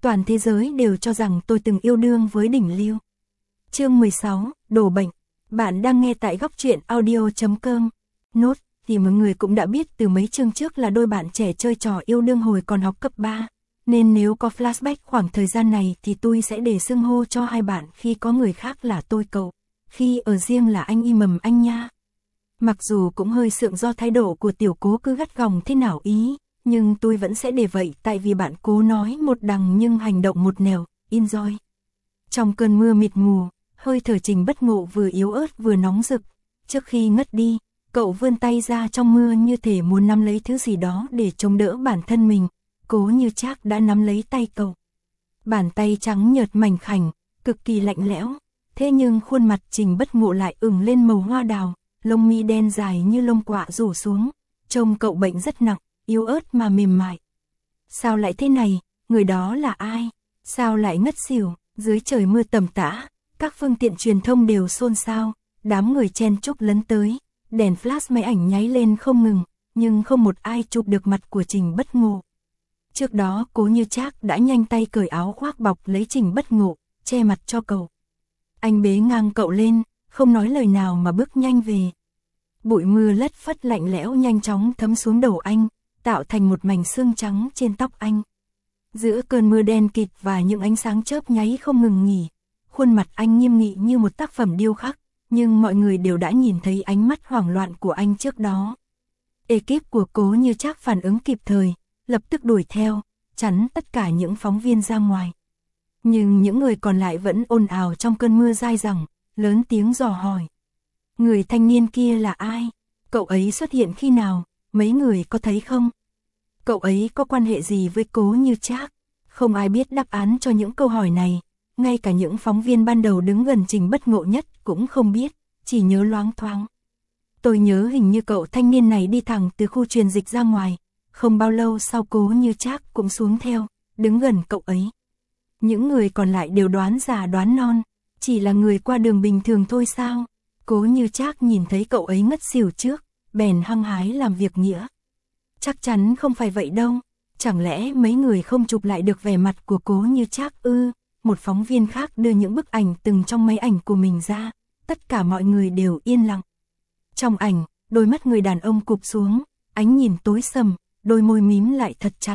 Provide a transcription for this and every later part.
Toàn thế giới đều cho rằng tôi từng yêu đương với đỉnh lưu. Chương 16, đổ bệnh. Bạn đang nghe tại góc truyện audio.com. Nốt, thì mọi người cũng đã biết từ mấy chương trước là đôi bạn trẻ chơi trò yêu đương hồi còn học cấp 3. Nên nếu có flashback khoảng thời gian này thì tôi sẽ để xưng hô cho hai bạn, khi có người khác là tôi cậu, khi ở riêng là anh y mầm anh nha. Mặc dù cũng hơi sượng do thái độ của tiểu Cố cứ gắt gỏng thế nào ý, nhưng tôi vẫn sẽ để vậy, tại vì bạn Cố nói một đằng nhưng hành động một nẻo. Enjoy. Trong cơn mưa mịt mù, hơi thở Trình Bất Ngộ vừa yếu ớt vừa nóng rực. Trước khi ngất đi, cậu vươn tay ra trong mưa như thể muốn nắm lấy thứ gì đó để chống đỡ bản thân mình. Cố Như Trác đã nắm lấy tay cậu. Bàn tay trắng nhợt mảnh khảnh, cực kỳ lạnh lẽo. Thế nhưng khuôn mặt Trình Bất Ngộ lại ửng lên màu hoa đào, lông mi đen dài như lông quạ rủ xuống. Trông cậu bệnh rất nặng, yếu ớt mà mềm mại. Sao lại thế này, người đó là ai? Sao lại ngất xỉu? Dưới trời mưa tầm tã, các phương tiện truyền thông đều xôn xao, đám người chen chúc lấn tới, đèn flash máy ảnh nháy lên không ngừng, nhưng không một ai chụp được mặt của Trình Bất Ngộ. Trước đó Cố Như Trác đã nhanh tay cởi áo khoác bọc lấy Trình Bất Ngộ, che mặt cho cậu. Anh bế ngang cậu lên, không nói lời nào mà bước nhanh về. Bụi mưa lất phất lạnh lẽo nhanh chóng thấm xuống đầu anh, tạo thành một mảnh sương trắng trên tóc anh. Giữa cơn mưa đen kịt và những ánh sáng chớp nháy không ngừng nghỉ, khuôn mặt anh nghiêm nghị như một tác phẩm điêu khắc, nhưng mọi người đều đã nhìn thấy ánh mắt hoảng loạn của anh trước đó. Ekip của Cố Như Trác phản ứng kịp thời, lập tức đuổi theo, chắn tất cả những phóng viên ra ngoài. Nhưng những người còn lại vẫn ồn ào trong cơn mưa dai dẳng, lớn tiếng dò hỏi. Người thanh niên kia là ai? Cậu ấy xuất hiện khi nào? Mấy người có thấy không? Cậu ấy có quan hệ gì với Cố Như Trác? Không ai biết đáp án cho những câu hỏi này, ngay cả những phóng viên ban đầu đứng gần Trình Bất Ngộ nhất cũng không biết, chỉ nhớ loáng thoáng. Tôi nhớ hình như cậu thanh niên này đi thẳng từ khu truyền dịch ra ngoài, không bao lâu sau Cố Như Trác cũng xuống theo, đứng gần cậu ấy. Những người còn lại đều đoán già đoán non, chỉ là người qua đường bình thường thôi sao? Cố Như Trác nhìn thấy cậu ấy ngất xỉu trước, bèn hăng hái làm việc nghĩa. Chắc chắn không phải vậy đâu, chẳng lẽ mấy người không chụp lại được vẻ mặt của Cố Như Trác ư? Một phóng viên khác đưa những bức ảnh từng trong máy ảnh của mình ra, tất cả mọi người đều yên lặng. Trong ảnh, đôi mắt người đàn ông cụp xuống, ánh nhìn tối sầm, đôi môi mím lại thật chặt.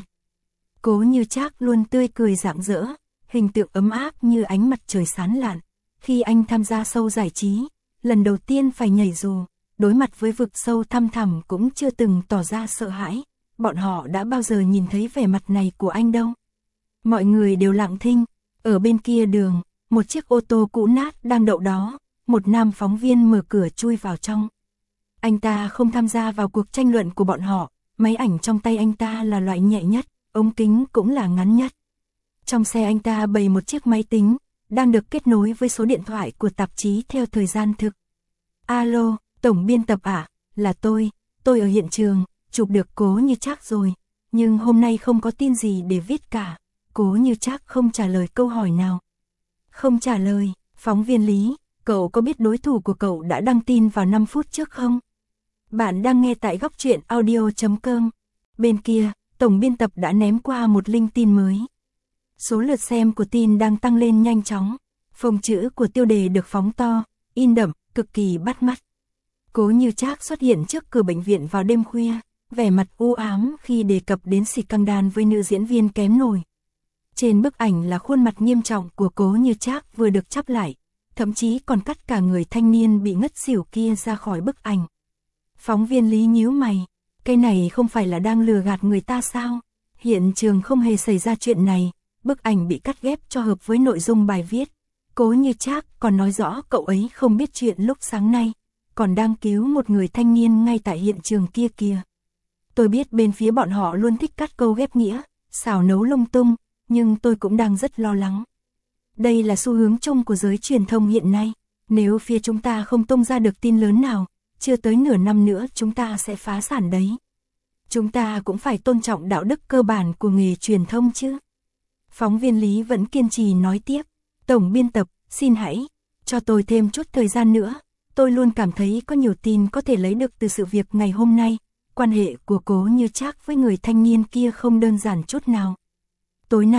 Cố Như Trác luôn tươi cười rạng rỡ, hình tượng ấm áp như ánh mặt trời sáng lạn. Khi anh tham gia show giải trí, lần đầu tiên phải nhảy dù, đối mặt với vực sâu thăm thẳm cũng chưa từng tỏ ra sợ hãi. Bọn họ đã bao giờ nhìn thấy vẻ mặt này của anh đâu. Mọi người đều lặng thinh. Ở bên kia đường, một chiếc ô tô cũ nát đang đậu đó, một nam phóng viên mở cửa chui vào trong. Anh ta không tham gia vào cuộc tranh luận của bọn họ, máy ảnh trong tay anh ta là loại nhẹ nhất, ống kính cũng là ngắn nhất. Trong xe anh ta bày một chiếc máy tính, đang được kết nối với số điện thoại của tạp chí theo thời gian thực. Alo, tổng biên tập ạ, là tôi ở hiện trường, chụp được Cố Như Trác rồi, nhưng hôm nay không có tin gì để viết cả. Cố Như Trác không trả lời câu hỏi nào. Không trả lời, phóng viên Lý, cậu có biết đối thủ của cậu đã đăng tin vào 5 phút trước không? Bạn đang nghe tại góc truyện audio.com. Bên kia, tổng biên tập đã ném qua một link tin mới. Số lượt xem của tin đang tăng lên nhanh chóng. Phông chữ của tiêu đề được phóng to, in đậm, cực kỳ bắt mắt. Cố Như Trác xuất hiện trước cửa bệnh viện vào đêm khuya, vẻ mặt u ám khi đề cập đến scandal với nữ diễn viên kém nổi. Trên bức ảnh là khuôn mặt nghiêm trọng của Cố Như Trác vừa được chắp lại, thậm chí còn cắt cả người thanh niên bị ngất xỉu kia ra khỏi bức ảnh. Phóng viên Lý nhíu mày, cái này không phải là đang lừa gạt người ta sao? Hiện trường không hề xảy ra chuyện này, bức ảnh bị cắt ghép cho hợp với nội dung bài viết. Cố Như Trác còn nói rõ cậu ấy không biết chuyện lúc sáng nay, còn đang cứu một người thanh niên ngay tại hiện trường kia kìa. Tôi biết bên phía bọn họ luôn thích cắt câu ghép nghĩa, xào nấu lung tung, nhưng tôi cũng đang rất lo lắng. Đây là xu hướng chung của giới truyền thông hiện nay, nếu phía chúng ta không tung ra được tin lớn nào, chưa tới nửa năm nữa chúng ta sẽ phá sản đấy. Chúng ta cũng phải tôn trọng đạo đức cơ bản của nghề truyền thông chứ. Phóng viên Lý vẫn kiên trì nói tiếp, tổng biên tập, xin hãy cho tôi thêm chút thời gian nữa. Tôi luôn cảm thấy có nhiều tin có thể lấy được từ sự việc ngày hôm nay. Quan hệ của Cố Như Trác với người thanh niên kia không đơn giản chút nào. Tối nay,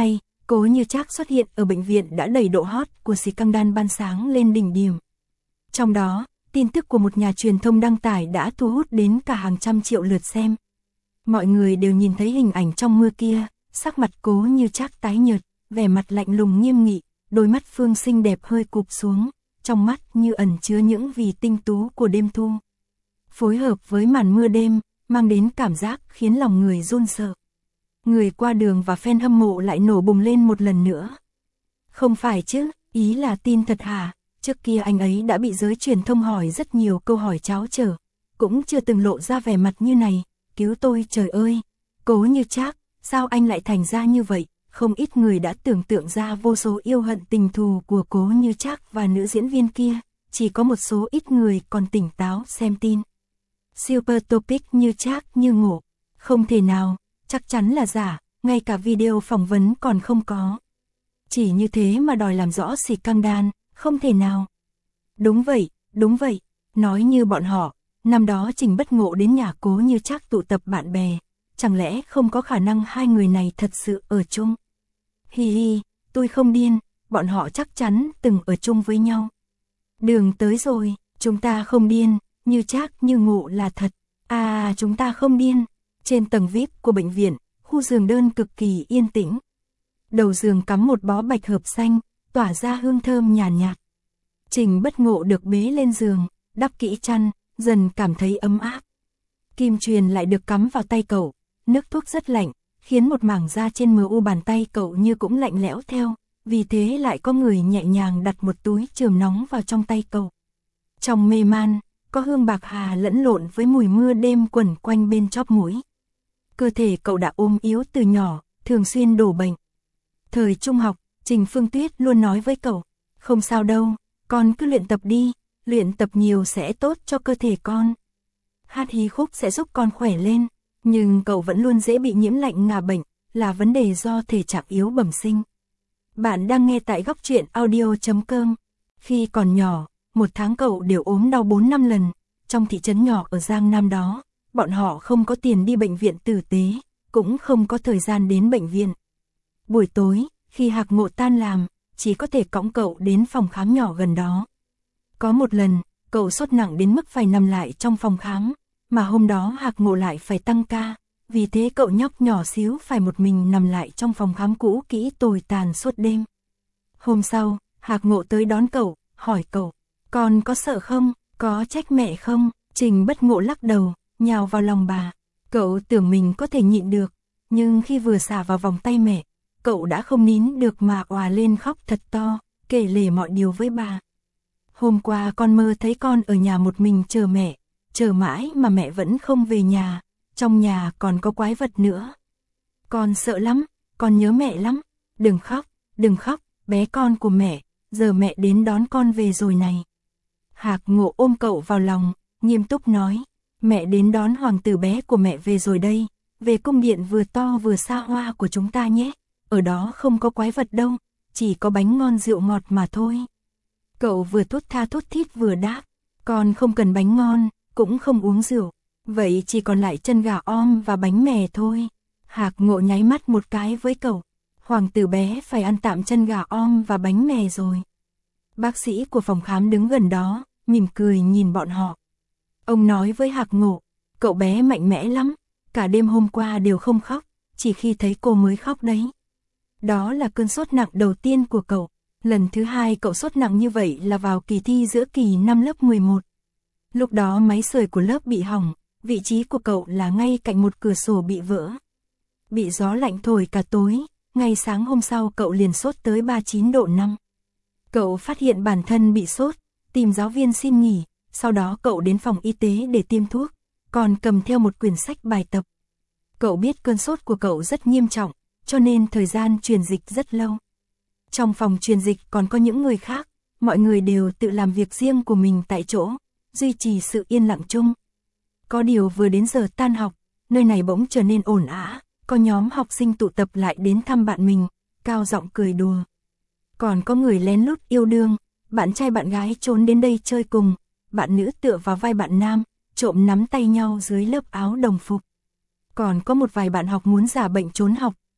Cố Như Trác xuất hiện ở bệnh viện đã đẩy độ hot của scandal ban sáng lên đỉnh điểm. Trong đó, tin tức của một nhà truyền thông đăng tải đã thu hút đến cả hàng trăm triệu lượt xem. Mọi người đều nhìn thấy hình ảnh trong mưa kia, sắc mặt Cố Như Trác tái nhợt, vẻ mặt lạnh lùng nghiêm nghị, đôi mắt Phương xinh đẹp hơi cụp xuống, trong mắt như ẩn chứa những vì tinh tú của đêm thu. Phối hợp với màn mưa đêm, mang đến cảm giác khiến lòng người run sợ. Người qua đường và fan hâm mộ lại nổ bùng lên một lần nữa. Không phải chứ, ý là tin thật hả? Trước kia anh ấy đã bị giới truyền thông hỏi rất nhiều câu hỏi tráo trở, cũng chưa từng lộ ra vẻ mặt như này, cứu tôi trời ơi. Cố Như Trác, sao anh lại thành ra như vậy? Không ít người đã tưởng tượng ra vô số yêu hận tình thù của Cố Như Trác và nữ diễn viên kia, chỉ có một số ít người còn tỉnh táo xem tin. Super topic Như Trác như ngộ, không thể nào, chắc chắn là giả, ngay cả video phỏng vấn còn không có. Chỉ như thế mà đòi làm rõ scandal, không thể nào. Đúng vậy, nói như bọn họ, năm đó Trình Bất Ngộ đến nhà Cố Như Trác tụ tập bạn bè, chẳng lẽ không có khả năng hai người này thật sự ở chung? Hi hi, tôi không điên, bọn họ chắc chắn từng ở chung với nhau. Đường tới rồi, chúng ta không điên, Như Trác như ngộ là thật. À, chúng ta không điên. Trên tầng VIP của bệnh viện, khu giường đơn cực kỳ yên tĩnh. Đầu giường cắm một bó bạch hợp xanh, tỏa ra hương thơm nhàn nhạt. Trình Bất Ngộ được bế lên giường, đắp kỹ chăn, dần cảm thấy ấm áp. Kim truyền lại được cắm vào tay cậu, nước thuốc rất lạnh, khiến một mảng da trên mu bàn tay cậu như cũng lạnh lẽo theo, vì thế lại có người nhẹ nhàng đặt một túi chườm nóng vào trong tay cậu. Trong mê man, có hương bạc hà lẫn lộn với mùi mưa đêm quẩn quanh bên chóp mũi. Cơ thể cậu đã ốm yếu từ nhỏ, thường xuyên đổ bệnh. Thời trung học, Trình Phương Tuyết luôn nói với cậu, không sao đâu, con cứ luyện tập đi, luyện tập nhiều sẽ tốt cho cơ thể con. Hát hí khúc sẽ giúp con khỏe lên, nhưng cậu vẫn luôn dễ bị nhiễm lạnh ngả bệnh, là vấn đề do thể trạng yếu bẩm sinh. Bạn đang nghe tại góc truyện audio.com. Khi còn nhỏ, một tháng cậu đều ốm đau 4-5 lần, trong thị trấn nhỏ ở Giang Nam đó, bọn họ không có tiền đi bệnh viện tử tế, cũng không có thời gian đến bệnh viện. Buổi tối, khi Hạc Ngộ tan làm, chỉ có thể cõng cậu đến phòng khám nhỏ gần đó. Có một lần, cậu sốt nặng đến mức phải nằm lại trong phòng khám, mà hôm đó Hạc Ngộ lại phải tăng ca, vì thế cậu nhóc nhỏ xíu phải một mình nằm lại trong phòng khám cũ kỹ tồi tàn suốt đêm. Hôm sau, Hạc Ngộ tới đón cậu, hỏi cậu, con có sợ không, có trách mẹ không? Trình Bất Ngộ lắc đầu, nhào vào lòng bà. Cậu tưởng mình có thể nhịn được, nhưng khi vừa xả vào vòng tay mẹ, cậu đã không nín được mà òa lên khóc thật to, kể lể mọi điều với bà. Hôm qua con mơ thấy con ở nhà một mình chờ mẹ, chờ mãi mà mẹ vẫn không về nhà, trong nhà còn có quái vật nữa. Con sợ lắm, con nhớ mẹ lắm, đừng khóc, bé con của mẹ, giờ mẹ đến đón con về rồi này. Hạc Ngộ ôm cậu vào lòng, nghiêm túc nói, mẹ đến đón hoàng tử bé của mẹ về rồi đây, về cung điện vừa to vừa xa hoa của chúng ta nhé, ở đó không có quái vật đâu, chỉ có bánh ngon rượu ngọt mà thôi. Cậu vừa thốt tha thốt thít vừa đáp, con không cần bánh ngon, cũng không uống rượu, vậy chỉ còn lại chân gà om và bánh mè thôi. Hạc Ngộ nháy mắt một cái với cậu, hoàng tử bé phải ăn tạm chân gà om và bánh mè rồi. Bác sĩ của phòng khám đứng gần đó, mỉm cười nhìn bọn họ. Ông nói với Hạc Ngộ, cậu bé mạnh mẽ lắm, cả đêm hôm qua đều không khóc, chỉ khi thấy cô mới khóc đấy. Đó là cơn sốt nặng đầu tiên của cậu, lần thứ hai cậu sốt nặng như vậy là vào kỳ thi giữa kỳ năm lớp 11. Lúc đó máy sưởi của lớp bị hỏng, vị trí của cậu là ngay cạnh một cửa sổ bị vỡ. Bị gió lạnh thổi cả tối, ngay sáng hôm sau cậu liền sốt tới 39 độ 5. Cậu phát hiện bản thân bị sốt, tìm giáo viên xin nghỉ, sau đó cậu đến phòng y tế để tiêm thuốc, còn cầm theo một quyển sách bài tập. Cậu biết cơn sốt của cậu rất nghiêm trọng, cho nên thời gian truyền dịch rất lâu. Trong phòng truyền dịch còn có những người khác, mọi người đều tự làm việc riêng của mình tại chỗ, duy trì sự yên lặng chung. Có điều vừa đến giờ tan học, nơi này bỗng trở nên ồn ào, có nhóm học sinh tụ tập lại đến thăm bạn mình, cao giọng cười đùa. Còn có người lén lút yêu đương, bạn trai bạn gái trốn đến đây chơi cùng, bạn nữ tựa vào vai bạn nam, trộm nắm tay nhau dưới lớp áo đồng phục. Còn có một vài bạn học muốn giả bệnh trốn học,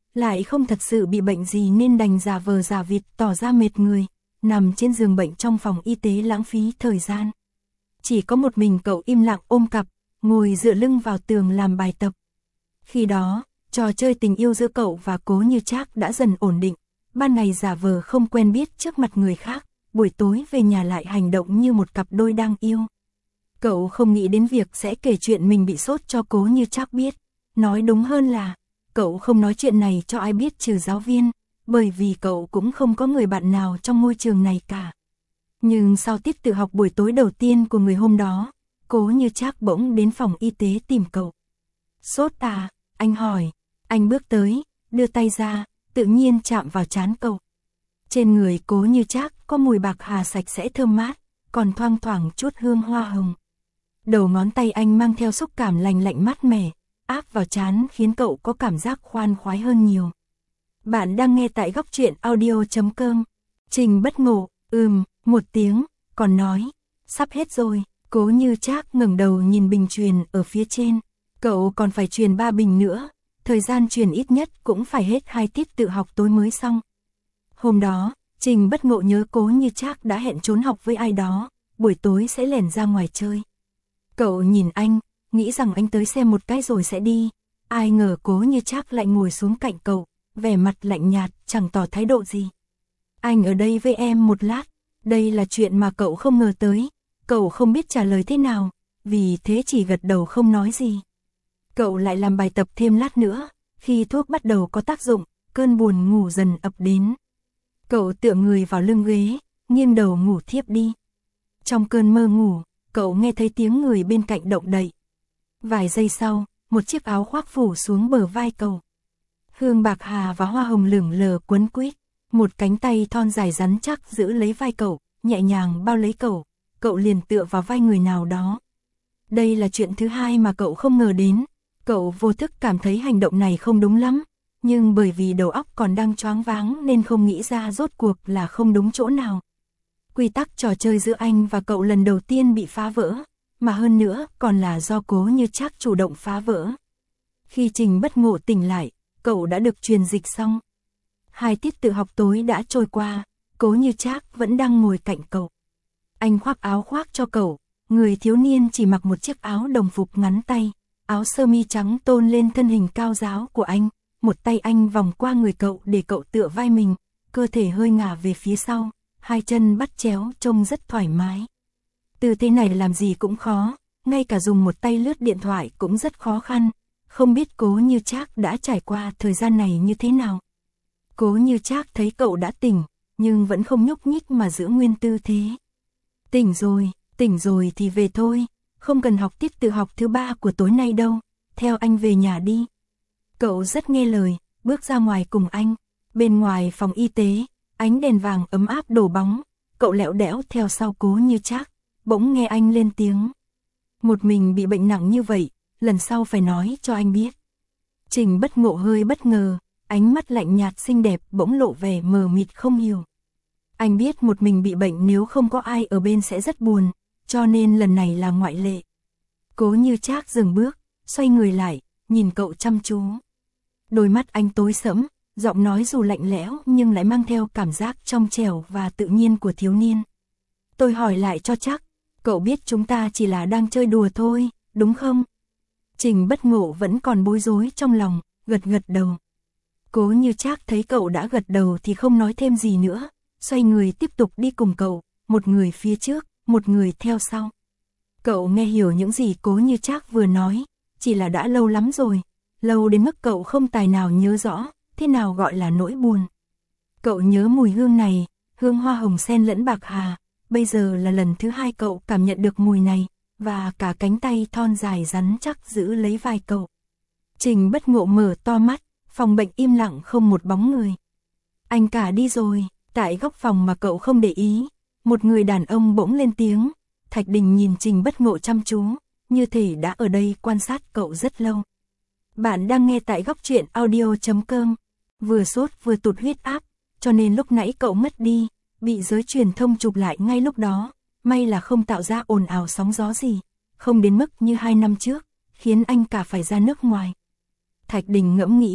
lại không thật sự bị bệnh gì nên đành giả vờ giả vịt tỏ ra mệt người, nằm trên giường bệnh trong phòng y tế lãng phí thời gian. Chỉ có một mình cậu im lặng ôm cặp, ngồi dựa lưng vào tường làm bài tập. Khi đó, trò chơi tình yêu giữa cậu và Cố Như Trác đã dần ổn định, ban ngày giả vờ không quen biết trước mặt người khác, buổi tối về nhà lại hành động như một cặp đôi đang yêu. Cậu không nghĩ đến việc sẽ kể chuyện mình bị sốt cho Cố Như Trác biết, nói đúng hơn là, cậu không nói chuyện này cho ai biết trừ giáo viên, bởi vì cậu cũng không có người bạn nào trong ngôi trường này cả. Nhưng sau tiết tự học buổi tối đầu tiên của người hôm đó, Cố Như Trác bỗng đến phòng y tế tìm cậu. Sốt à? Anh hỏi. Anh bước tới, đưa tay ra, tự nhiên chạm vào trán cậu. Trên người Cố Như Trác có mùi bạc hà sạch sẽ thơm mát, còn thoang thoảng chút hương hoa hồng. Đầu ngón tay anh mang theo xúc cảm lành lạnh mát mẻ, áp vào trán khiến cậu có cảm giác khoan khoái hơn nhiều. Bạn đang nghe tại Góc Truyện Audio.com. Trình Bất Ngộ, một tiếng, còn nói, sắp hết rồi. Cố Như Trác ngẩng đầu nhìn bình truyền ở phía trên. Cậu còn phải truyền 3 bình nữa, thời gian truyền ít nhất cũng phải hết 2 tiết tự học tối mới xong. Hôm đó, Trình Bất Ngộ nhớ Cố Như Trác đã hẹn trốn học với ai đó, buổi tối sẽ lẻn ra ngoài chơi. Cậu nhìn anh, nghĩ rằng anh tới xem một cái rồi sẽ đi. Ai ngờ Cố Như Trác lại ngồi xuống cạnh cậu, vẻ mặt lạnh nhạt, chẳng tỏ thái độ gì. Anh ở đây với em một lát, đây là chuyện mà cậu không ngờ tới. Cậu không biết trả lời thế nào, vì thế chỉ gật đầu không nói gì. Cậu lại làm bài tập thêm lát nữa, khi thuốc bắt đầu có tác dụng, cơn buồn ngủ dần ập đến. Cậu tựa người vào lưng ghế, nghiêng đầu ngủ thiếp đi. Trong cơn mơ ngủ, cậu nghe thấy tiếng người bên cạnh động đậy. Vài giây sau, một chiếc áo khoác phủ xuống bờ vai cậu. Hương bạc hà và hoa hồng lửng lờ quấn quýt, một cánh tay thon dài rắn chắc giữ lấy vai cậu, nhẹ nhàng bao lấy cậu, cậu liền tựa vào vai người nào đó. Đây là chuyện thứ hai mà cậu không ngờ đến, cậu vô thức cảm thấy hành động này không đúng lắm, nhưng bởi vì đầu óc còn đang choáng váng nên không nghĩ ra rốt cuộc là không đúng chỗ nào. Quy tắc trò chơi giữa anh và cậu lần đầu tiên bị phá vỡ, mà hơn nữa còn là do Cố Như Trác chủ động phá vỡ. Khi Trình Bất Ngộ tỉnh lại, cậu đã được truyền dịch xong. 2 tiết tự học tối đã trôi qua, Cố Như Trác vẫn đang ngồi cạnh cậu. Anh khoác áo khoác cho cậu, người thiếu niên chỉ mặc một chiếc áo đồng phục ngắn tay, áo sơ mi trắng tôn lên thân hình cao ráo của anh, một tay anh vòng qua người cậu để cậu tựa vai mình, cơ thể hơi ngả về phía sau, hai chân bắt chéo trông rất thoải mái. Tư thế này làm gì cũng khó, ngay cả dùng một tay lướt điện thoại cũng rất khó khăn, không biết Cố Như Trác đã trải qua thời gian này như thế nào. Cố Như Trác thấy cậu đã tỉnh, nhưng vẫn không nhúc nhích mà giữ nguyên tư thế. Tỉnh rồi thì về thôi, không cần học tiết tự học thứ 3 của tối nay đâu, theo anh về nhà đi. Cậu rất nghe lời, bước ra ngoài cùng anh, bên ngoài phòng y tế, ánh đèn vàng ấm áp đổ bóng, cậu lẹo đẽo theo sau Cố Như Trác, bỗng nghe anh lên tiếng. Một mình bị bệnh nặng như vậy, lần sau phải nói cho anh biết. Trình Bất Ngộ hơi bất ngờ, ánh mắt lạnh nhạt xinh đẹp bỗng lộ vẻ mờ mịt không hiểu. Anh biết một mình bị bệnh nếu không có ai ở bên sẽ rất buồn, cho nên lần này là ngoại lệ. Cố Như Trác dừng bước, xoay người lại, nhìn cậu chăm chú. Đôi mắt anh tối sẫm, giọng nói dù lạnh lẽo nhưng lại mang theo cảm giác trong trẻo và tự nhiên của thiếu niên. Tôi hỏi lại cho chắc, cậu biết chúng ta chỉ là đang chơi đùa thôi, đúng không? Trình Bất Ngộ vẫn còn bối rối trong lòng, gật đầu. Cố Như Trác thấy cậu đã gật đầu thì không nói thêm gì nữa, xoay người tiếp tục đi cùng cậu, một người phía trước, một người theo sau. Cậu nghe hiểu những gì Cố Như Trác vừa nói, chỉ là đã lâu lắm rồi, lâu đến mức cậu không tài nào nhớ rõ, thế nào gọi là nỗi buồn. Cậu nhớ mùi hương này, hương hoa hồng sen lẫn bạc hà, bây giờ là lần thứ 2 cậu cảm nhận được mùi này, và cả cánh tay thon dài rắn chắc giữ lấy vai cậu. Trình Bất Ngộ mở to mắt, phòng bệnh im lặng không một bóng người. Anh cả đi rồi, tại góc phòng mà cậu không để ý, một người đàn ông bỗng lên tiếng. Thạch Đình nhìn Trình Bất Ngộ chăm chú, như thể đã ở đây quan sát cậu rất lâu. Bạn đang nghe tại Góc Truyện Audio.com. Vừa sốt vừa tụt huyết áp, cho nên lúc nãy cậu mất đi, bị giới truyền thông chụp lại ngay lúc đó, may là không tạo ra ồn ào sóng gió gì, không đến mức như 2 năm trước, khiến anh cả phải ra nước ngoài. Thạch Đình ngẫm nghĩ,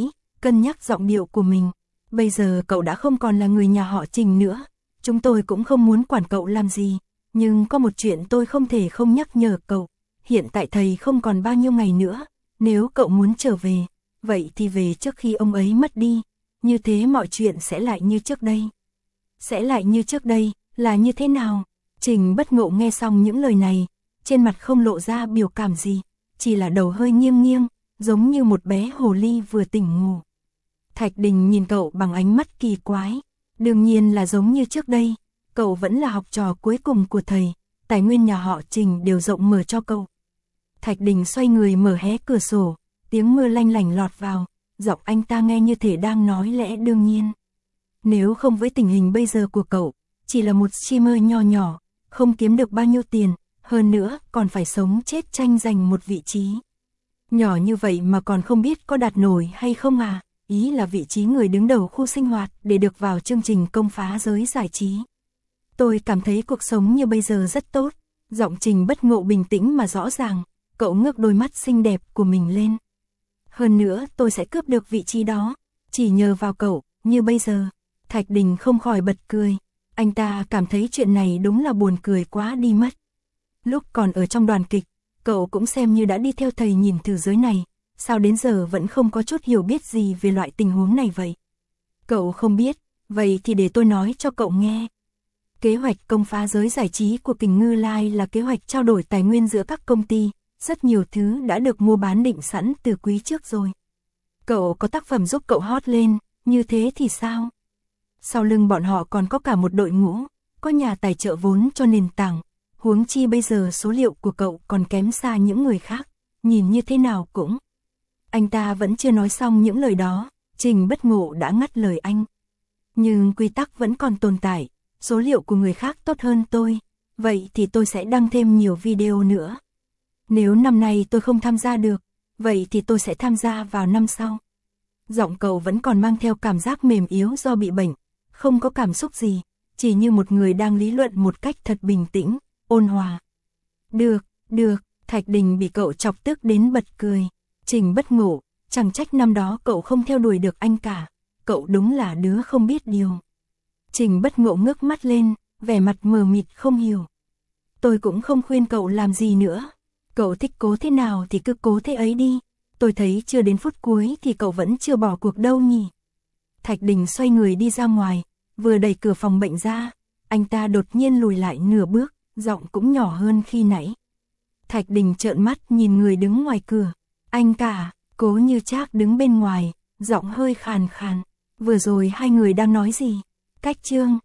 cân nhắc giọng điệu của mình. Bây giờ cậu đã không còn là người nhà họ Trình nữa, chúng tôi cũng không muốn quản cậu làm gì, nhưng có một chuyện tôi không thể không nhắc nhở cậu. Hiện tại thầy không còn bao nhiêu ngày nữa, nếu cậu muốn trở về, vậy thì về trước khi ông ấy mất đi, như thế mọi chuyện sẽ lại như trước đây. Sẽ lại như trước đây, là như thế nào? Trình Bất Ngộ nghe xong những lời này, trên mặt không lộ ra biểu cảm gì, chỉ là đầu hơi nghiêng nghiêng, giống như một bé hồ ly vừa tỉnh ngủ. Thạch Đình nhìn cậu bằng ánh mắt kỳ quái, đương nhiên là giống như trước đây, cậu vẫn là học trò cuối cùng của thầy, tài nguyên nhà họ Trình đều rộng mở cho cậu. Thạch Đình xoay người mở hé cửa sổ, tiếng mưa lanh lảnh lọt vào, giọng anh ta nghe như thể đang nói lẽ đương nhiên. Nếu không với tình hình bây giờ của cậu, chỉ là một streamer nho nhỏ, không kiếm được bao nhiêu tiền, hơn nữa còn phải sống chết tranh giành một vị trí. Nhỏ như vậy mà còn không biết có đạt nổi hay không à, ý là vị trí người đứng đầu khu sinh hoạt để được vào chương trình công phá giới giải trí. Tôi cảm thấy cuộc sống như bây giờ rất tốt, giọng Trình Bất Ngộ bình tĩnh mà rõ ràng, cậu ngước đôi mắt xinh đẹp của mình lên. Hơn nữa tôi sẽ cướp được vị trí đó, chỉ nhờ vào cậu, như bây giờ. Thạch Đình không khỏi bật cười, anh ta cảm thấy chuyện này đúng là buồn cười quá đi mất. Lúc còn ở trong đoàn kịch, cậu cũng xem như đã đi theo thầy nhìn thử giới này, sao đến giờ vẫn không có chút hiểu biết gì về loại tình huống này vậy? Cậu không biết, vậy thì để tôi nói cho cậu nghe. Kế hoạch công phá giới giải trí của Kình Ngư Lai là kế hoạch trao đổi tài nguyên giữa các công ty, rất nhiều thứ đã được mua bán định sẵn từ quý trước rồi. Cậu có tác phẩm giúp cậu hot lên, như thế thì sao? Sau lưng bọn họ còn có cả một đội ngũ, có nhà tài trợ vốn cho nền tảng, huống chi bây giờ số liệu của cậu còn kém xa những người khác, nhìn như thế nào cũng. Anh ta vẫn chưa nói xong những lời đó, Trình Bất Ngộ đã ngắt lời anh. Nhưng quy tắc vẫn còn tồn tại, số liệu của người khác tốt hơn tôi, vậy thì tôi sẽ đăng thêm nhiều video nữa. Nếu năm nay tôi không tham gia được, vậy thì tôi sẽ tham gia vào năm sau. Giọng cậu vẫn còn mang theo cảm giác mềm yếu do bị bệnh, không có cảm xúc gì, chỉ như một người đang lý luận một cách thật bình tĩnh, ôn hòa. Được, Thạch Đình bị cậu chọc tức đến bật cười. Trình Bất Ngộ, chẳng trách năm đó cậu không theo đuổi được anh cả, cậu đúng là đứa không biết điều. Trình Bất Ngộ ngước mắt lên, vẻ mặt mờ mịt không hiểu. Tôi cũng không khuyên cậu làm gì nữa, cậu thích cố thế nào thì cứ cố thế ấy đi, tôi thấy chưa đến phút cuối thì cậu vẫn chưa bỏ cuộc đâu nhỉ. Thạch Đình xoay người đi ra ngoài, vừa đẩy cửa phòng bệnh ra, anh ta đột nhiên lùi lại nửa bước, giọng cũng nhỏ hơn khi nãy. Thạch Đình trợn mắt nhìn người đứng ngoài cửa, anh cả, Cố Như Trác đứng bên ngoài, giọng hơi khàn khàn, vừa rồi hai người đang nói gì? Cách chương